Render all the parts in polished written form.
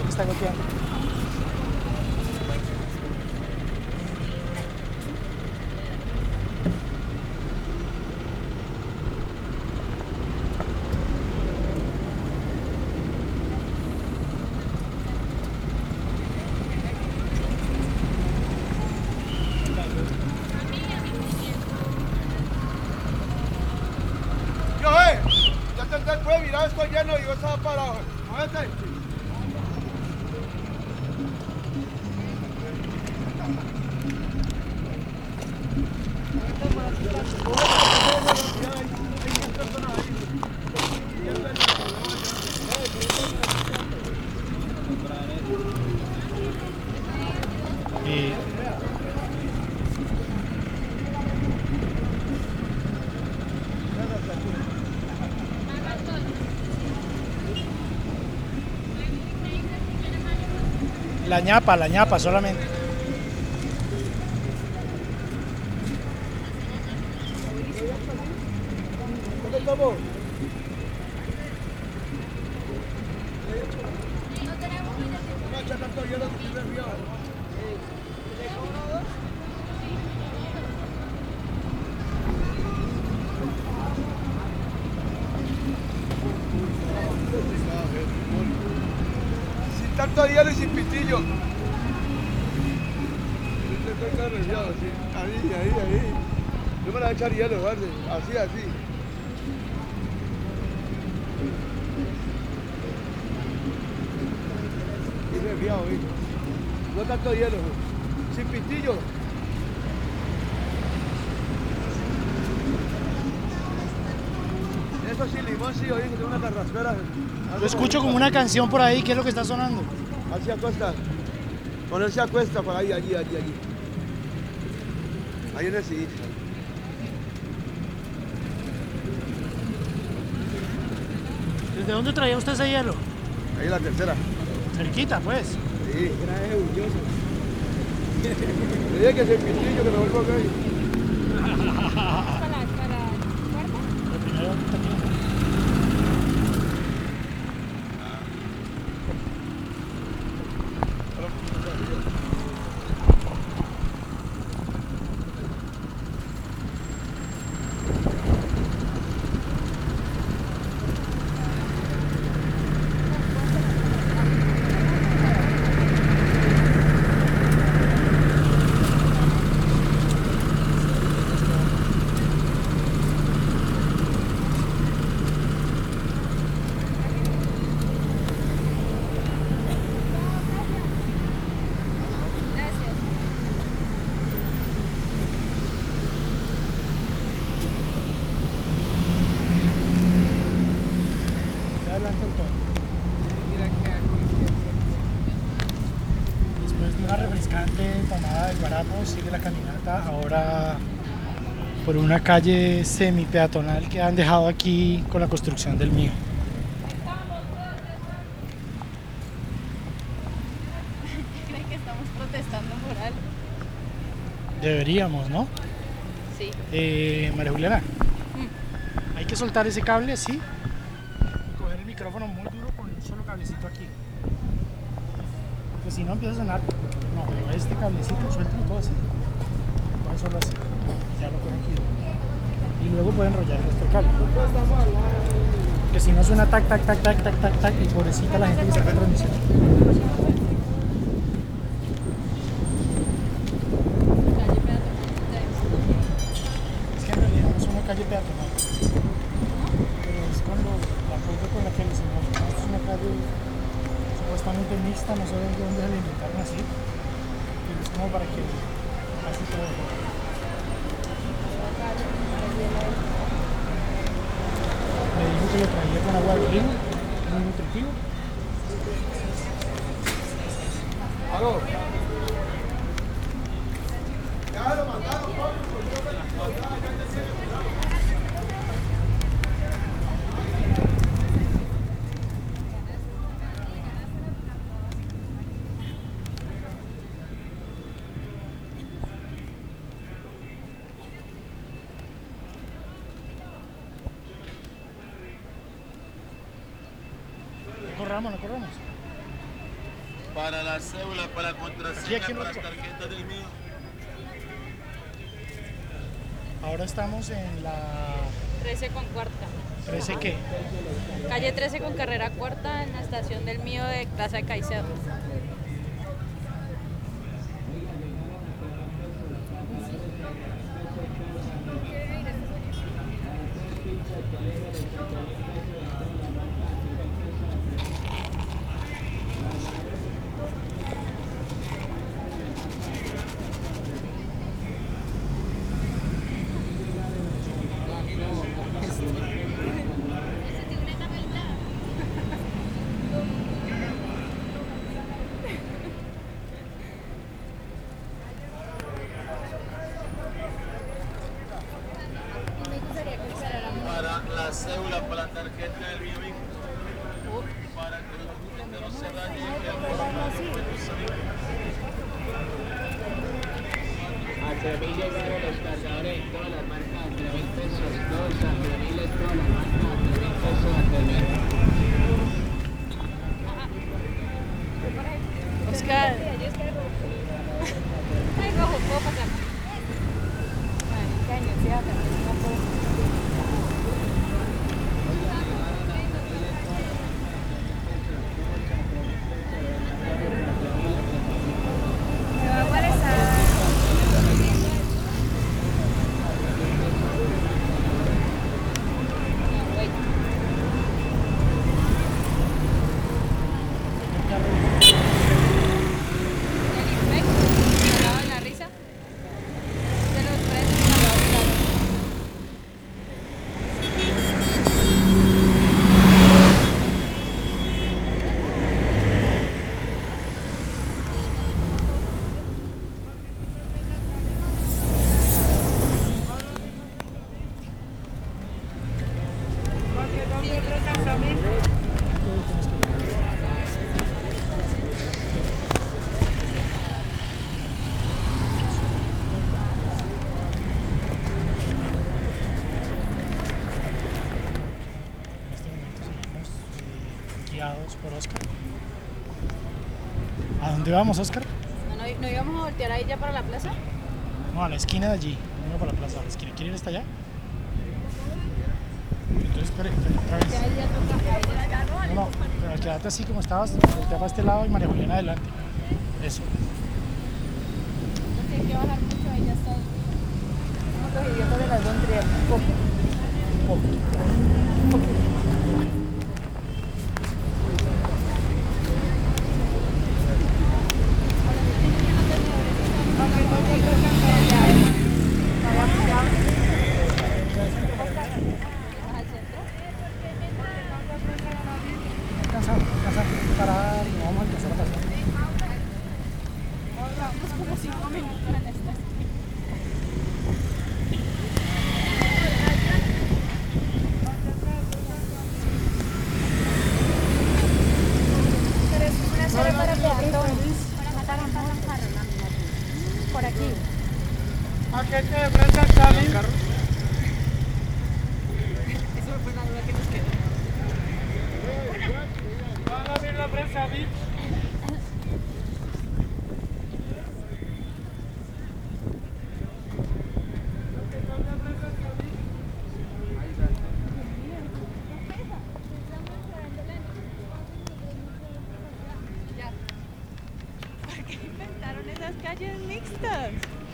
que está golpeando. Ya te el pueblo, mira, estoy lleno y yo estaba parado. Muévete. Y la ñapa solamente. ¿Dónde estamos? No, echa tanto hielo que estoy nervioso. Sin tanto hielo y sin pitillo. Estoy nervioso, sí. Ahí. No me la voy a echar hielo, guarde. Así. Estoy nervioso, ¿eh? No tanto hielo, sin pitillo. Eso sí, limón sí, oye, que tengo una carraspera. Yo escucho como una canción por ahí, ¿qué es lo que está sonando? Así acuesta. Ponerse acuesta para ahí, allí. Ahí en el sitio. ¿Desde dónde traía usted ese hielo? Ahí en la tercera. Cerquita, pues. Sí. Trae orgulloso. Le dije que es el pitillo que me vuelvo a caer. ¿Para cuarta? Lo primero que está aquí. Después de una refrescante tomada de guarapo, sigue la caminata ahora por una calle semi-peatonal que han dejado aquí con la construcción del mío. ¿Creen que estamos protestando por algo? Deberíamos, ¿no? Sí. María Juliana, hay que soltar ese cable así y coger el micrófono muy duro con un solo cablecito aquí. Porque si no empieza a sonar. No, pero este cablecito suéltalo todo así. Coge solo así. Ya lo coge aquí. Y luego puede enrollar este cable. Que si no suena tac y pobrecita la gente que saca transmisión. Es que en realidad no es una calle peatonal. Pero es cuando la foto con la que les enseñamos. Esto es una calle supuestamente mixta, no sé de dónde se la inventaron así. Pero es como para que casi todo. Me dijo que lo traía con agua de río, muy nutritivo. ¿Aló? Ya lo mandaron, No corramos. Para la cédula, para Aquí, contraseña, aquí, para loco. tarjetas del mío. Ahora estamos en la 13 con cuarta. 13 qué. Calle 13 con carrera cuarta en la estación del mío de Plaza de Caicedo. Para la cédula, para la tarjeta del mío, hijo. Para que los documentos no se dañen y que el documento salga. Hacia mí llegaron los cargadores en todas las marcas de 3.000 pesos, todos hacia mí, todas las marcas de 3.000 pesos hacia mí. Oscar. Ay, rojo, ¿puedo pasar? Marica, no se habla, no puedo. En este momento seguimos guiados por Oscar. ¿A dónde vamos, Oscar? ¿No íbamos a voltear ahí ya para la plaza? No, a la esquina de allí. No para la plaza, a la esquina. ¿Quiere ir hasta allá? Entonces, espere, otra vez. Ahí ya toca. No, pero quédate así como estabas, voltea para este lado y María Juliana adelante. Eso. No tiene que bajar mucho, ahí ya está. Somos los idiotas de las Gondrias. Un poco. Alcanzamos a parar y no vamos a alcanzar a pasar. Vamos como 5 minutos en esta estación. Pero es una sola para peatones. Para matar un carro, por aquí. ¿A qué te enfrenta el Cali? Eso fue una duda que nos quedó. ¿Van a abrir la prensa, Vic? Ya. ¿Por qué inventaron esas calles mixtas?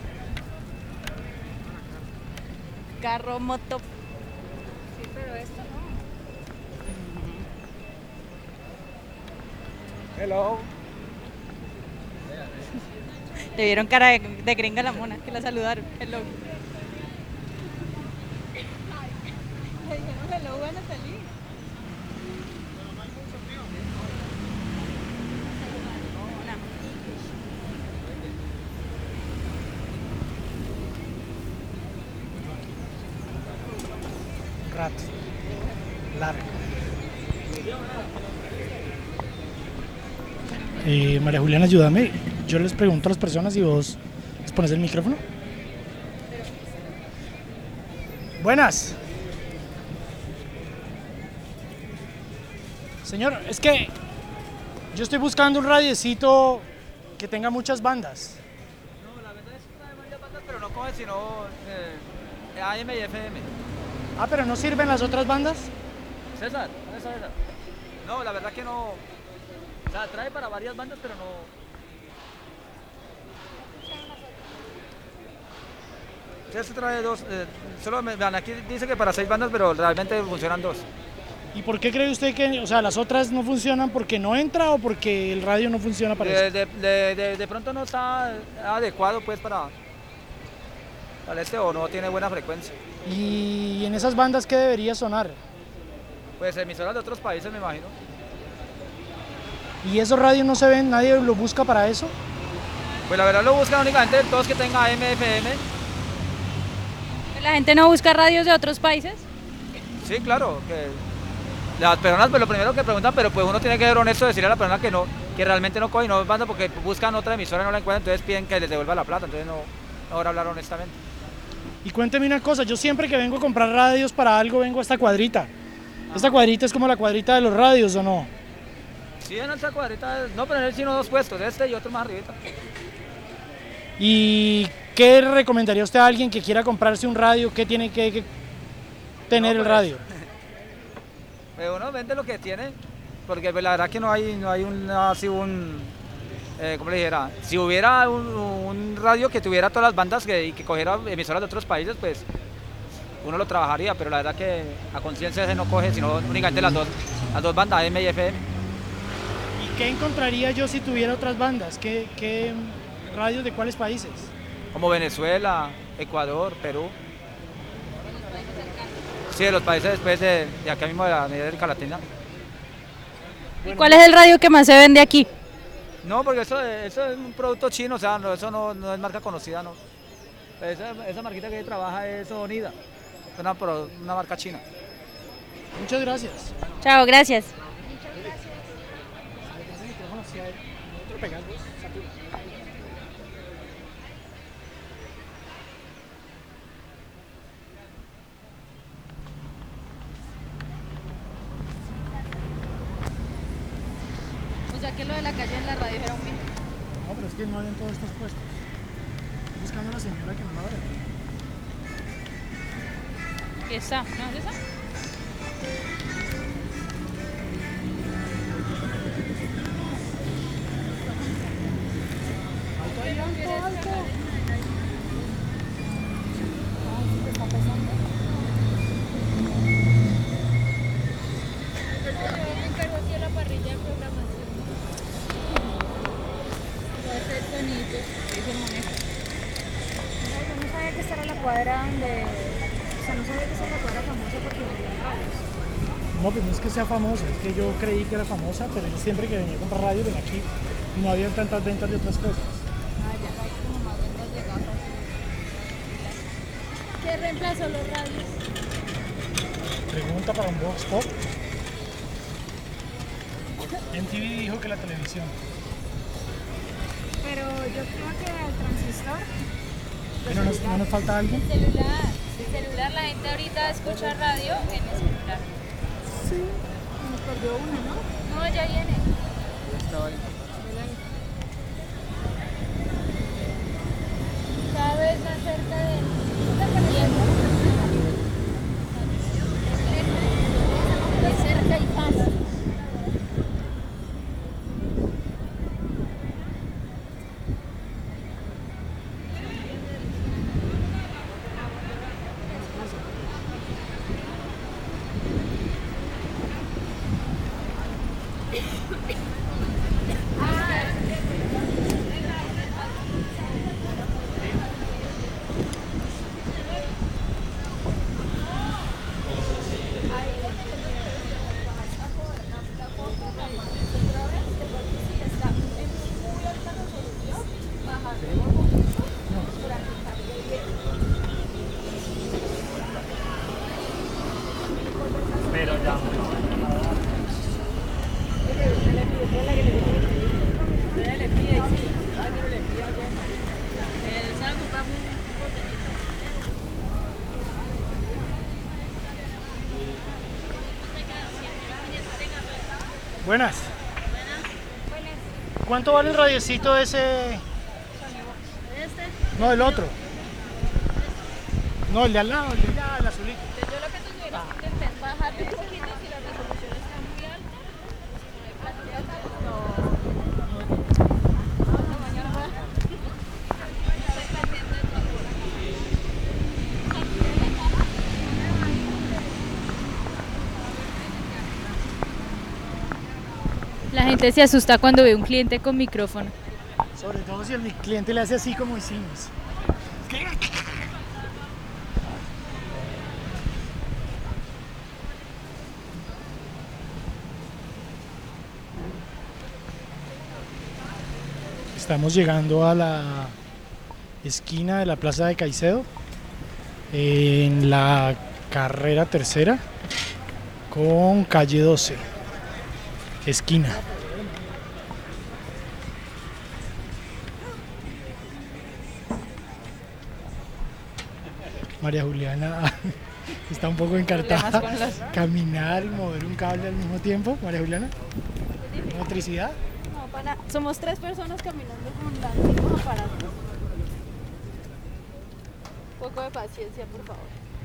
Carro, moto. Sí, pero esto no. Hello. Le vieron cara de gringa a la mona, que la saludaron. Hello. Le dijeron hello a Natalie. Mona. Un rato. Largo. María Juliana, ayúdame. Yo les pregunto a las personas y vos les pones el micrófono. Buenas. Señor, es que Yo estoy buscando un radiecito que tenga muchas bandas. No, la verdad es que trae varias bandas, pero no coge sino AM y FM. Ah, pero ¿no sirven las otras bandas? César, ¿dónde está César? No, la verdad que no. O sea, trae para varias bandas, pero no. Sí, trae dos. Solo vean, aquí dice que para 6 bandas, pero realmente funcionan 2. ¿Y por qué cree usted que, o sea, las otras no funcionan porque no entra o porque el radio no funciona para eso? De pronto no está adecuado pues para este o no tiene buena frecuencia. ¿Y en esas bandas qué debería sonar? Pues emisoras de otros países me imagino. ¿Y esos radios no se ven? ¿Nadie lo busca para eso? Pues la verdad lo buscan únicamente todos que tengan AM, FM. ¿La gente no busca radios de otros países? Sí, claro, que las personas pues lo primero que preguntan, pero pues uno tiene que ser honesto, decirle a la persona que no, que realmente no coge y no banda porque buscan otra emisora y no la encuentran, entonces piden que les devuelva la plata, entonces no, mejor hablar honestamente. Y cuénteme una cosa, yo siempre que vengo a comprar radios para algo vengo a esta cuadrita. ¿Esta cuadrita es como la cuadrita de los radios o no? Sí, en esta cuadrita, no, pero en él sino 2 puestos, este y otro más arribita. ¿Y qué recomendaría usted a alguien que quiera comprarse un radio? ¿Qué tiene que tener No, el pues, radio? Pero uno vende lo que tiene, porque pues, la verdad que no hay así ¿cómo le dijera? Si hubiera un radio que tuviera todas las bandas y que cogiera emisoras de otros países, pues uno lo trabajaría, pero la verdad que a conciencia ese no coge, sino únicamente las dos bandas, AM y FM. ¿Y qué encontraría yo si tuviera otras bandas? ¿Qué radios de cuáles países? Como Venezuela, Ecuador, Perú. Sí, de los países después de acá mismo de la América Latina. ¿Y cuál es el radio que más se vende aquí? No, porque eso es un producto chino, o sea, no, eso no es marca conocida, no. Esa marquita que ahí trabaja es Onida, es una marca china. Muchas gracias. Chao, gracias. O sea que lo de la calle en la radio era un mito. No, pero es que no hay en todos estos puestos. Estoy buscando a la señora que no la ve. ¿Qué está? ¿No es esa? Yo no sabía que esta era la cuadra donde... O sea, no sabía que esta era la cuadra famosa porque no había radios. No, pues no es que sea famosa, es que yo creí que era famosa, pero yo siempre que venía a comprar radio venía aquí y no había tantas ventas de otras cosas. Ah, ya hay como más ventas de gafas. ¿Qué reemplazó los radios? Pregunta para un Vox Pop. MTV dijo que la televisión. Pero yo creo que el transistor... Pero no nos falta alguien. El celular, la gente ahorita escucha radio en el celular. Sí, nos perdió una, ¿no? No, ya viene. Cada vez más cerca del tiempo. De cerca y fácil. Buenas. cuánto vale el radiecito ese? No, el otro. No, el de al lado, el de allá, el azulito. Yo lo que tú tuvieras que intentar es bajarle un poquito si la resolución está muy alta. La gente se asusta cuando ve un cliente con micrófono. Sobre todo si el cliente le hace así como hicimos. Estamos llegando a la esquina de la Plaza de Caicedo, en la carrera tercera con calle 12, esquina. María Juliana está un poco encartada. Caminar y mover un cable al mismo tiempo. María Juliana, ¿motricidad? No, somos 3 personas caminando con los mismos aparatos. Un poco de paciencia, por favor.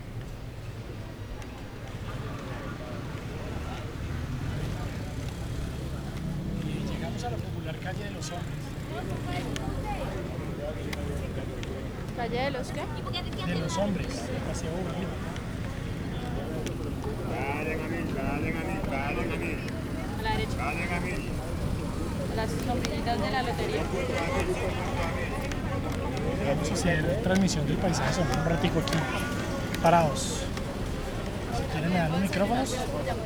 Y llegamos a la popular calle de los hombres. ¿Calle de los qué? De los hombres, el paseo Bolívar. A la derecha. A las oficinas de la lotería. Vamos a hacer transmisión del paisaje sonoro un ratico aquí, parados. Si quieren me dan los micrófonos.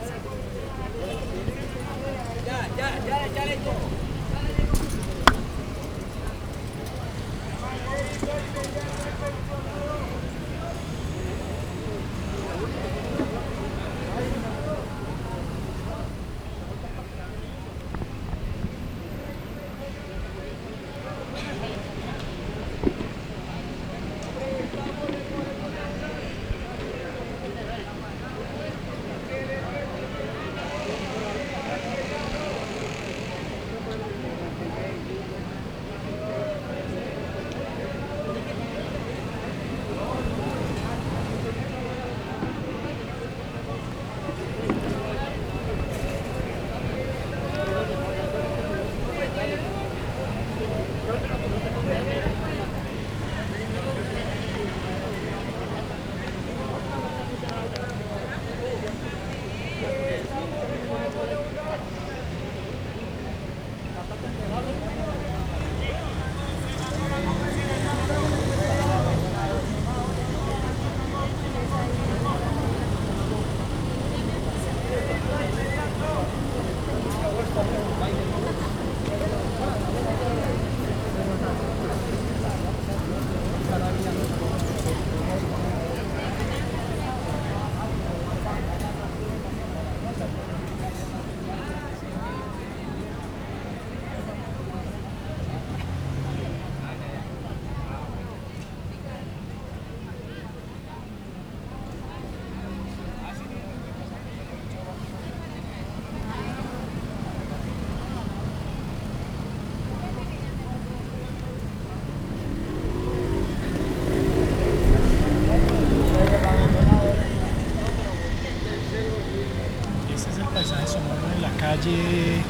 Calle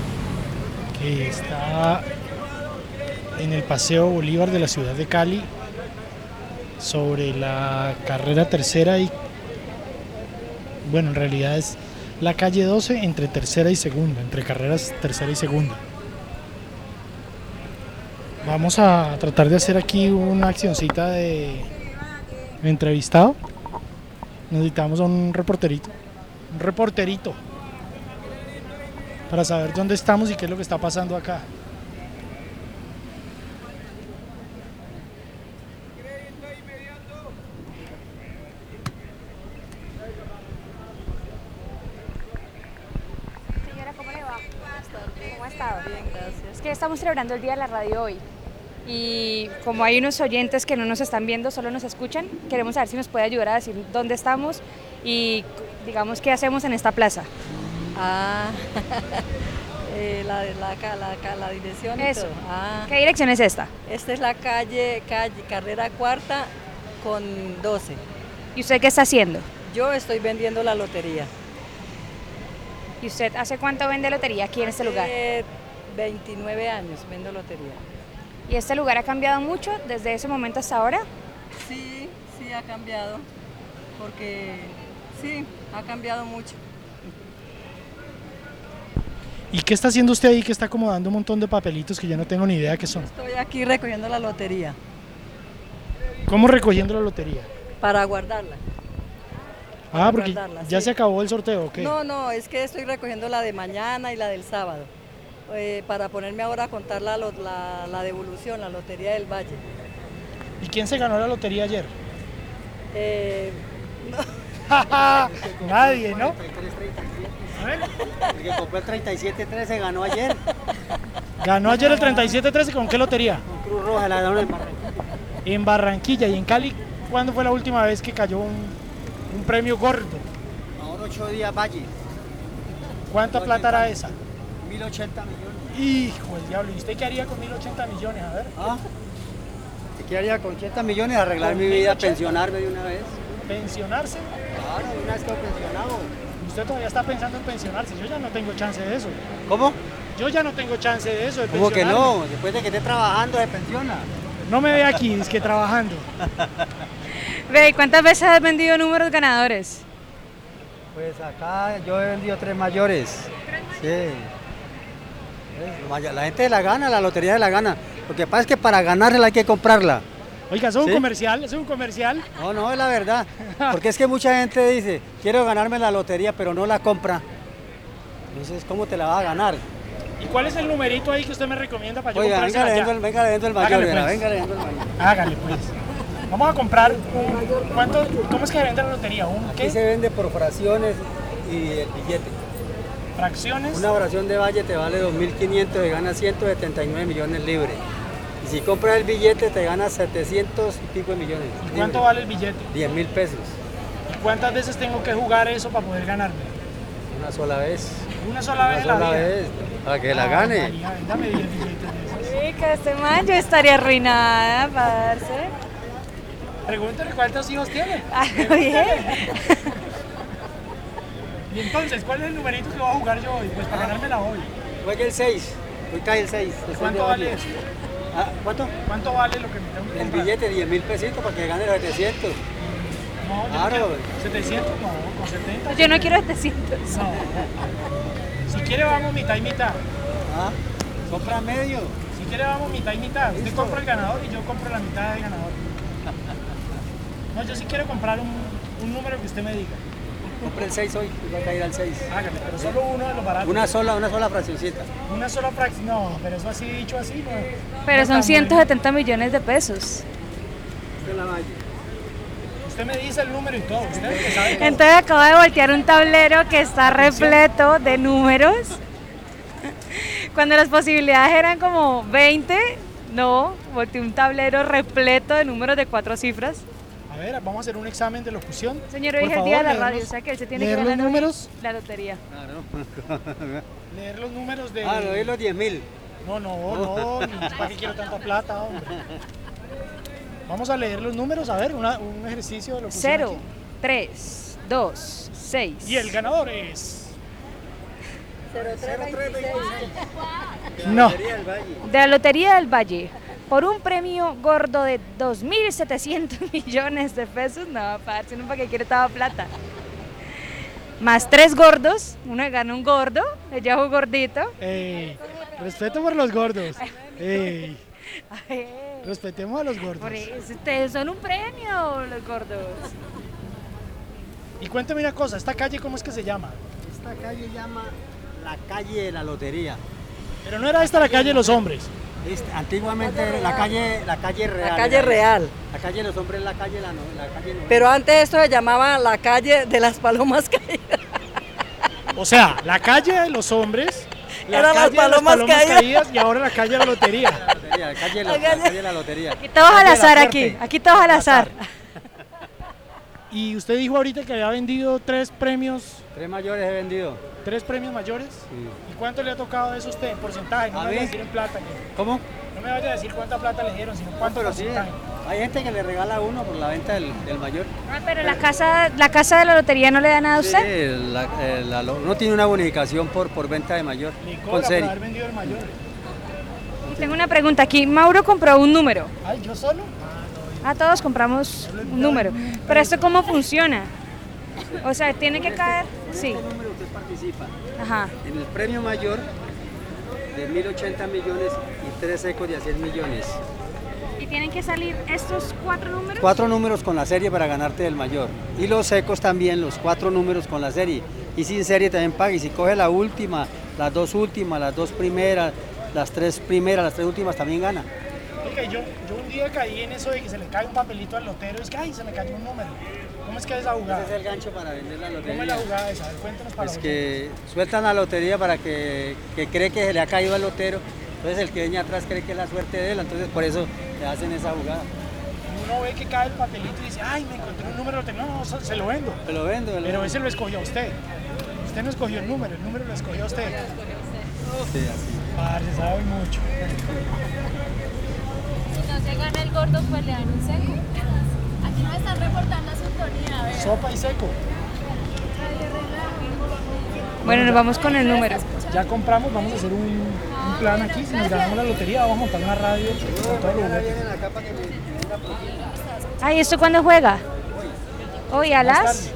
que está en el Paseo Bolívar de la ciudad de Cali, sobre la carrera tercera y, bueno, en realidad es la calle 12 entre tercera y segunda, entre carreras tercera y segunda. Vamos a tratar de hacer aquí una accioncita de entrevistado. Necesitamos un reporterito para saber dónde estamos y qué es lo que está pasando acá. Señora, ¿cómo le va? ¿Cómo ha estado? Bien, gracias. Es que estamos celebrando el Día de la Radio hoy y como hay unos oyentes que no nos están viendo, solo nos escuchan, queremos saber si nos puede ayudar a decir dónde estamos y digamos qué hacemos en esta plaza. La dirección y Eso. todo. Ah, ¿Qué dirección es esta? esta es la calle Carrera Cuarta con 12. ¿Y usted qué está haciendo? Yo estoy vendiendo la lotería. ¿Y usted hace cuánto vende lotería aquí en este lugar? 29 años vendo lotería. ¿Y este lugar ha cambiado mucho desde ese momento hasta ahora? Sí, sí ha cambiado, porque sí, ha cambiado mucho. ¿Y qué está haciendo usted ahí que está acomodando un montón de papelitos que yo no tengo ni idea qué son? Estoy aquí recogiendo la lotería ¿Cómo recogiendo la lotería? para guardarla. Ah, porque guardarla, ya sí. se acabó el sorteo, ¿ok? No, es que estoy recogiendo la de mañana y la del sábado, para ponerme ahora a contar la devolución, la Lotería del Valle. ¿Y quién se ganó la lotería ayer? Nadie, ¿no? A ver, El que compró el 3713 ganó ayer ganó ayer el 3713, ¿con qué lotería? con Cruz Roja, la ganó en Barranquilla. En Barranquilla. ¿Y en Cali cuándo fue la última vez que cayó un premio gordo? Ahora 8 días Valle, ¿Cuánta plata era esa? 1080 millones. Hijo del diablo, ¿y usted qué haría con 1080 millones? A ver. ¿Ah? ¿Qué haría con 80 millones? Arreglar mi vida, pensionarme de una vez. ¿Pensionarse? Claro, de una vez quedo pensionado. Usted todavía está pensando en pensionarse. Yo ya no tengo chance de eso. ¿Cómo? Yo ya no tengo chance de eso, de ¿Cómo que pensionarme. no? Después de que esté trabajando, se pensiona. No me ve aquí, es que trabajando. Ve, ¿cuántas veces has vendido números ganadores? Pues acá yo he vendido 3 mayores. Sí. La gente la gana, la lotería de la gana. Lo que pasa es que para ganarla hay que comprarla. Oiga, ¿eso es ¿Sí? un comercial? ¿Eso es un comercial? No, es la verdad. Porque es que mucha gente dice, quiero ganarme la lotería, pero no la compra. Entonces, ¿cómo te la va a ganar? ¿Y cuál es el numerito ahí que usted me recomienda para yo Oiga, comprársela venga, ya? le vendo el mayor, Hágale, verá, pues. venga, le vendo el mayor. Hágale pues. Vamos a comprar ¿cómo es que se vende la lotería? ¿Un Aquí qué? se vende por fracciones y el billete. ¿Fracciones? Una fracción de Valle te vale 2.500 y ganas 179 millones libres. Y si compras el billete te ganas 700 y pico de millones. ¿Y cuánto vale el billete? 10.000 pesos. ¿Y cuántas veces tengo que jugar eso para poder ganarme? Una sola vez. Una sola vez Una en la sola vida. vez. Para que la Ay, gane. María, dame 10 billetes de esos. Rica, este man, yo estaría arruinada, parce. Pregúntale cuántos hijos tiene. Ah, bien. Y entonces, ¿cuál es el numerito que voy a jugar yo hoy? Pues para ganármela hoy. Juegue el 6. Hoy cae el 6. ¿Cuánto vale eso? ¿Cuánto? ¿Cuánto vale lo que me tengo que El comprar? billete 10.000 pesitos para que gane los 700. No, yo Claro. no quiero 700, no, con 70. Yo no quiero 700. No. Si quiere vamos mitad y mitad. ¿Ah? Compra medio. Si quiere vamos mitad y mitad. Usted Listo. compra el ganador y yo compro la mitad del ganador. No, yo sí quiero comprar un número que usted me diga. Compre el 6 hoy, y va a caer al 6. Hágale, pero solo uno de los baratos. Una sola fraccioncita. Una sola fracción. No, pero eso así dicho así, no. Pero no son tan 170 millones de pesos. De la Valle. bueno. Usted me dice el número y todo. Usted es el que sabe todo. Entonces acabo de voltear un tablero que está repleto de números. Cuando las posibilidades eran como 20, no, volteé un tablero repleto de números de 4 cifras. A ver, vamos a hacer un examen de locución. Señor, hoy Por es el día de la favor, radio, o leernos- sea que él se tiene que leer los ganar hoy números. la lotería. Leer los números de. Le doy los 10.000. No, ¿para qué quiero tanta plata, hombre? Vamos a leer los números, a ver, un ejercicio de locución. 0, aquí. 3, 2, 6. Y el ganador es. 0326. No. De la Lotería del Valle, por un premio gordo de 2.700 millones de pesos. No, parce, no, ¿para qué quiere toda plata? Más 3 gordos, uno gana un gordo, le llevo un gordito. Ey, respeto por los gordos. Ey, Ay, respetemos a los gordos. por eso, ustedes son un premio, los gordos. Y cuénteme una cosa, ¿esta calle cómo es que se llama? Esta calle llama la calle de la lotería. Pero no era esta la calle de los hombres. Antiguamente era la calle real. La calle era real. esa. La calle de los hombres es la calle la calle no. Pero antes esto se llamaba la calle de las palomas caídas. O sea, la calle de los hombres, la Eran las calle de palomas caídas. y ahora la calle de la lotería. La calle de la lotería. Aquí todos al Calle de la azar, suerte. aquí todos al azar. Y usted dijo ahorita que había vendido 3 premios. 3 mayores he vendido. 3 premios mayores. Sí. ¿Y cuánto le ha tocado de eso a usted en porcentaje? No A me vaya a mí. decir en plata. Que, ¿Cómo? no me vaya a decir cuánta plata le dieron, sino cuánto Pero sí, porcentaje. hay gente que le regala a uno por la venta del mayor. Ah, pero la casa de la lotería no le da nada a usted. Sí, uno tiene una bonificación por venta de mayor, Le con cobra por serie. haber vendido el mayor. Y tengo una pregunta aquí. Mauro compró un número. Ay, ¿yo solo? Ah, todos compramos un número. Pero ¿esto cómo funciona? O sea, tiene que caer. Sí. ¿En qué número usted participa? Ajá. En el premio mayor de 1.080 millones y 3 secos de a 100 millones. ¿Y tienen que salir estos 4 números? 4 números con la serie para ganarte el mayor. Y los secos también, los 4 números con la serie. Y sin serie también paga. Y si coge la última, las 2 últimas, las 2 primeras, las 3 primeras, las 3 últimas, también gana. Ok, yo un día caí en eso de que se le cae un papelito al lotero y es que, ay, se me cayó un número. ¿Cómo es que es esa jugada? Ese es el gancho para vender la lotería. ¿Cómo es la jugada esa? A ver, cuéntanos para Es los que sueltan la lotería para que cree que se le ha caído al lotero. Entonces el que viene atrás cree que es la suerte de él, entonces por eso le hacen esa jugada. Uno ve que cae el papelito y dice, ay, me encontré un número, no, se lo vendo. Te lo vendo. Pero ese lo escogió usted. Usted no escogió el número lo escogió usted. Sí, así. Parce, sabe mucho. Si no se gana el gordo, pues le dan un seco. Aquí nos están reportando sintonía, a ver. Sopa y seco. Bueno, nos vamos con el número. Ya compramos, vamos a hacer un plan aquí. Si nos ganamos la lotería, vamos a montar una radio con todo lo bueno. Ay, ¿esto cuándo juega? Hoy a las...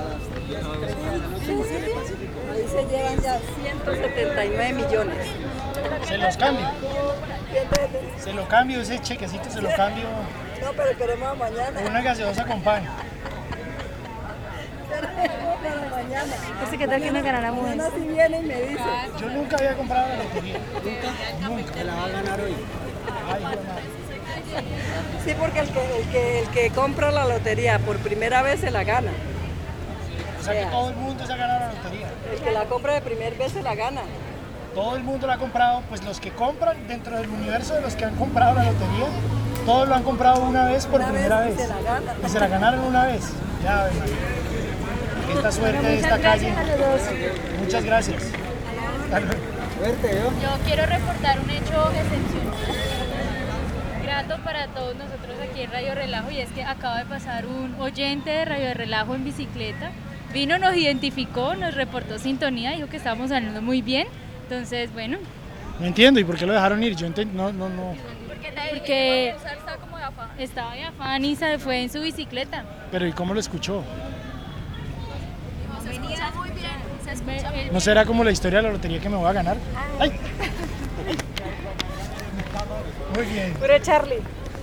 Ahí se llevan ya 179 millones. Se los cambio. Se lo cambio, ese chequecito se lo cambio No, pero queremos mañana. por una gaseosa con pan. Para mañana. Este que tal que nos ganáramos. Mañana si viene y me dice. Yo nunca había comprado la lotería. Nunca. Te la va a ganar hoy. Ay, Dios mío. Sí, porque el que compra la lotería por primera vez se la gana. O sea que todo el mundo se ha ganado la lotería. El que la compra de primera vez se la gana. Todo el mundo la ha comprado, pues los que compran dentro del universo de los que han comprado la lotería, todos lo han comprado una vez por primera vez. Y se la ganan. Y se la ganaron una vez. Ya ven. Esta suerte de esta calle. Muchas gracias. Hasta luego. Suerte, ¿yo? Yo quiero reportar un hecho excepcional. Grato para todos nosotros aquí en Radio Relajo, y es que acaba de pasar un oyente de Radio Relajo en bicicleta. Vino, nos identificó, nos reportó sintonía, dijo que estábamos hablando muy bien. Entonces, bueno. No entiendo, ¿y por qué lo dejaron ir? Yo no. Porque estaba de afán y se fue en su bicicleta. Pero ¿y cómo lo escuchó? Se escucha muy bien. Se escucha bien. ¿No será como la historia de la lotería que me voy a ganar? ¡Ay! Muy bien. Puro Charlie.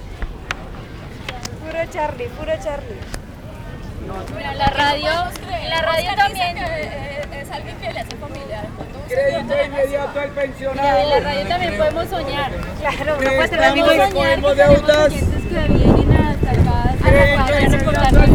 Puro Charlie, puro Charlie. Mira, en la radio también es alguien que le hace familiar. Crédito inmediato al pensionado. Mira, en la radio también podemos soñar. Claro, uno puede tener Podemos amigos. soñar que tenemos oyentes que vienen hasta acá a reportarnos